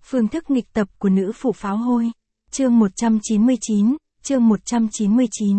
Phương thức nghịch tập của nữ phụ pháo hôi. Chương 199, chương 199.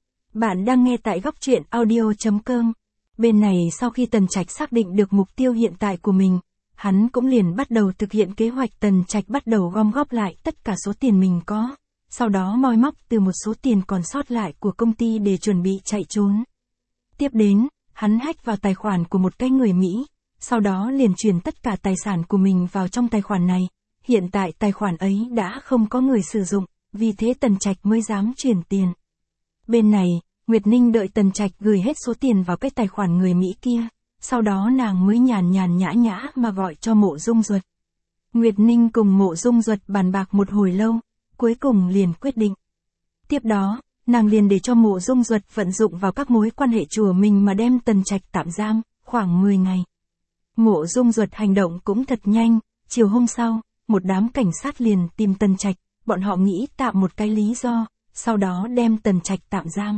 Bạn đang nghe tại góc truyện audio.com. Bên này sau khi Tần Trạch xác định được mục tiêu hiện tại của mình, hắn cũng liền bắt đầu thực hiện kế hoạch. Tần Trạch bắt đầu gom góp lại tất cả số tiền mình có, sau đó moi móc từ một số tiền còn sót lại của công ty để chuẩn bị chạy trốn. Tiếp đến, hắn hack vào tài khoản của một cái người Mỹ, sau đó liền chuyển tất cả tài sản của mình vào trong tài khoản này. Hiện tại tài khoản ấy đã không có người sử dụng, vì thế Tần Trạch mới dám chuyển tiền. Bên này, Nguyệt Ninh đợi Tần Trạch gửi hết số tiền vào cái tài khoản người Mỹ kia, sau đó nàng mới nhàn nhã mà gọi cho Mộ Dung Duật. Nguyệt Ninh cùng Mộ Dung Duật bàn bạc một hồi lâu, cuối cùng liền quyết định. Tiếp đó, nàng liền để cho Mộ Dung Duật vận dụng vào các mối quan hệ chùa mình mà đem Tần Trạch tạm giam, khoảng 10 ngày. Mộ Dung Duật hành động cũng thật nhanh, chiều hôm sau, một đám cảnh sát liền tìm Tần Trạch, bọn họ nghĩ tạo một cái lý do, sau đó đem Tần Trạch tạm giam.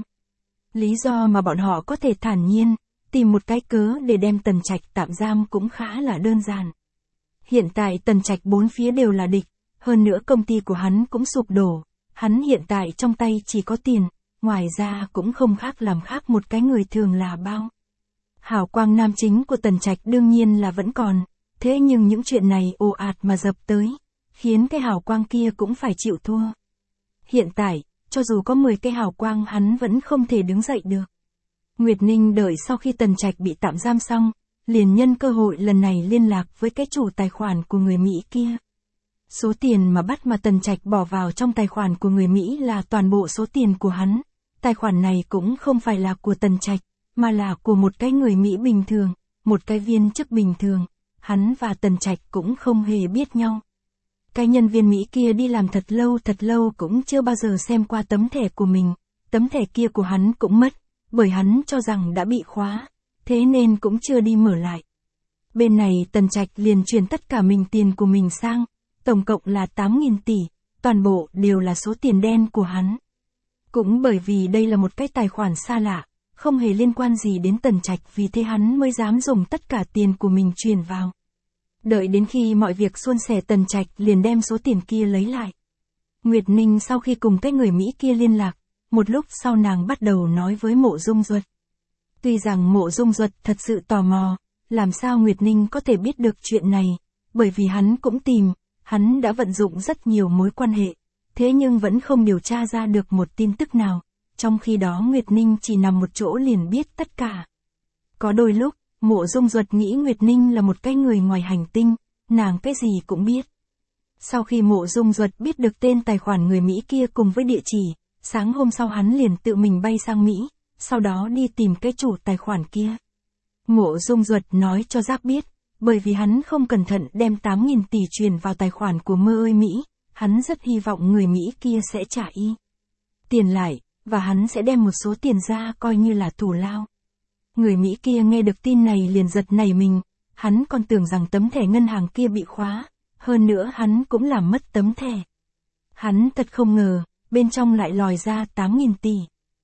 Lý do mà bọn họ có thể thản nhiên, tìm một cái cớ để đem Tần Trạch tạm giam cũng khá là đơn giản. Hiện tại Tần Trạch bốn phía đều là địch, hơn nữa công ty của hắn cũng sụp đổ, hắn hiện tại trong tay chỉ có tiền, ngoài ra cũng không khác làm khác một cái người thường là bao. Hào quang nam chính của Tần Trạch đương nhiên là vẫn còn, thế nhưng những chuyện này ồ ạt mà dập tới, khiến cái hào quang kia cũng phải chịu thua. Hiện tại, cho dù có 10 cái hào quang hắn vẫn không thể đứng dậy được. Nguyệt Ninh đợi sau khi Tần Trạch bị tạm giam xong, liền nhân cơ hội lần này liên lạc với cái chủ tài khoản của người Mỹ kia. Số tiền mà Tần Trạch bỏ vào trong tài khoản của người Mỹ là toàn bộ số tiền của hắn. Tài khoản này cũng không phải là của Tần Trạch, mà là của một cái người Mỹ bình thường, một cái viên chức bình thường. Hắn và Tần Trạch cũng không hề biết nhau. Cái nhân viên Mỹ kia đi làm thật lâu cũng chưa bao giờ xem qua tấm thẻ của mình. Tấm thẻ kia của hắn cũng mất, bởi hắn cho rằng đã bị khóa, thế nên cũng chưa đi mở lại. Bên này Tần Trạch liền chuyển tất cả tiền của mình sang, tổng cộng là 8.000 tỷ, toàn bộ đều là số tiền đen của hắn. Cũng bởi vì đây là một cái tài khoản xa lạ, không hề liên quan gì đến Tần Trạch, vì thế hắn mới dám dùng tất cả tiền của mình chuyển vào. Đợi đến khi mọi việc suôn sẻ, Tần Trạch liền đem số tiền kia lấy lại. Nguyệt Ninh sau khi cùng cái người Mỹ kia liên lạc, một lúc sau nàng bắt đầu nói với Mộ Dung Duật. Tuy rằng Mộ Dung Duật thật sự tò mò, làm sao Nguyệt Ninh có thể biết được chuyện này, bởi vì hắn cũng tìm, hắn đã vận dụng rất nhiều mối quan hệ, thế nhưng vẫn không điều tra ra được một tin tức nào, trong khi đó Nguyệt Ninh chỉ nằm một chỗ liền biết tất cả. Có đôi lúc, Mộ Dung Duật nghĩ Nguyệt Ninh là một cái người ngoài hành tinh, nàng cái gì cũng biết. Sau khi Mộ Dung Duật biết được tên tài khoản người Mỹ kia cùng với địa chỉ, sáng hôm sau hắn liền tự mình bay sang Mỹ, sau đó đi tìm cái chủ tài khoản kia. Mộ Dung Duật nói cho Giác biết, bởi vì hắn không cẩn thận đem 8.000 tỷ chuyển vào tài khoản của Mơ ơi Mỹ, hắn rất hy vọng người Mỹ kia sẽ trả tiền lại, và hắn sẽ đem một số tiền ra coi như là thù lao. Người Mỹ kia nghe được tin này liền giật nảy mình, hắn còn tưởng rằng tấm thẻ ngân hàng kia bị khóa, hơn nữa hắn cũng làm mất tấm thẻ. Hắn thật không ngờ, bên trong lại lòi ra 8.000 tỷ.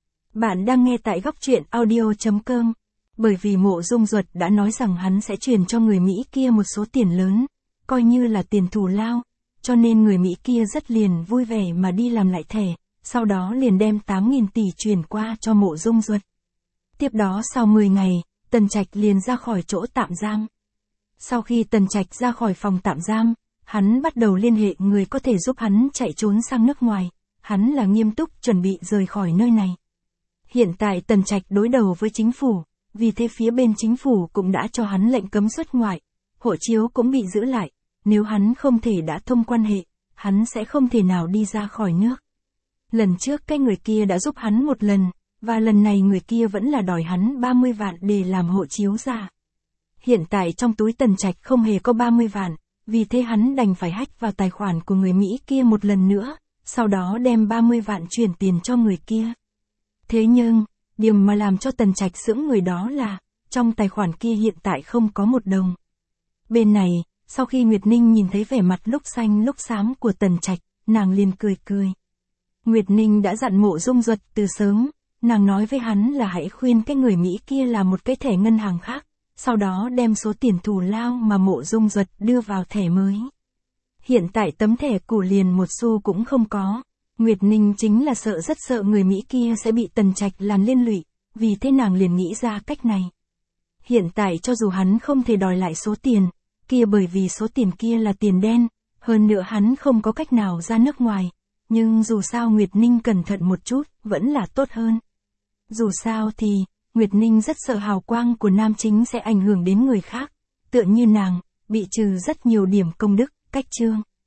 Bạn đang nghe tại góc truyện audio.com. Bởi vì Mộ Dung Duật đã nói rằng hắn sẽ truyền cho người Mỹ kia một số tiền lớn, coi như là tiền thù lao, cho nên người Mỹ kia rất liền vui vẻ mà đi làm lại thẻ, sau đó liền đem 8.000 tỷ chuyển qua cho Mộ Dung Duật. Tiếp đó sau 10 ngày, Tần Trạch liền ra khỏi chỗ tạm giam. Sau khi Tần Trạch ra khỏi phòng tạm giam, hắn bắt đầu liên hệ người có thể giúp hắn chạy trốn sang nước ngoài, hắn là nghiêm túc chuẩn bị rời khỏi nơi này. Hiện tại Tần Trạch đối đầu với chính phủ, vì thế phía bên chính phủ cũng đã cho hắn lệnh cấm xuất ngoại, hộ chiếu cũng bị giữ lại, nếu hắn không thể đã thông quan hệ, hắn sẽ không thể nào đi ra khỏi nước. Lần trước cái người kia đã giúp hắn một lần, và lần này người kia vẫn là đòi hắn 30 vạn để làm hộ chiếu giả. Hiện tại trong túi Tần Trạch không hề có 30 vạn, vì thế hắn đành phải hack vào tài khoản của người Mỹ kia một lần nữa, sau đó đem 30 vạn chuyển tiền cho người kia. Thế nhưng, điều mà làm cho Tần Trạch sững người đó là, trong tài khoản kia hiện tại không có một đồng. Bên này, sau khi Nguyệt Ninh nhìn thấy vẻ mặt lúc xanh lúc xám của Tần Trạch, nàng liền cười. Nguyệt Ninh đã dặn Mộ Dung Duật từ sớm, nàng nói với hắn là hãy khuyên cái người Mỹ kia làm một cái thẻ ngân hàng khác, sau đó đem số tiền thù lao mà Mộ Dung Duật đưa vào thẻ mới. Hiện tại tấm thẻ củ liền một xu cũng không có. Nguyệt Ninh chính là rất sợ người Mỹ kia sẽ bị Tần Trạch làm liên lụy, vì thế nàng liền nghĩ ra cách này. Hiện tại cho dù hắn không thể đòi lại số tiền kia bởi vì số tiền kia là tiền đen, hơn nữa hắn không có cách nào ra nước ngoài, nhưng dù sao Nguyệt Ninh cẩn thận một chút, vẫn là tốt hơn. Dù sao thì, Nguyệt Ninh rất sợ hào quang của nam chính sẽ ảnh hưởng đến người khác, tựa như nàng, bị trừ rất nhiều điểm công đức, cách chương.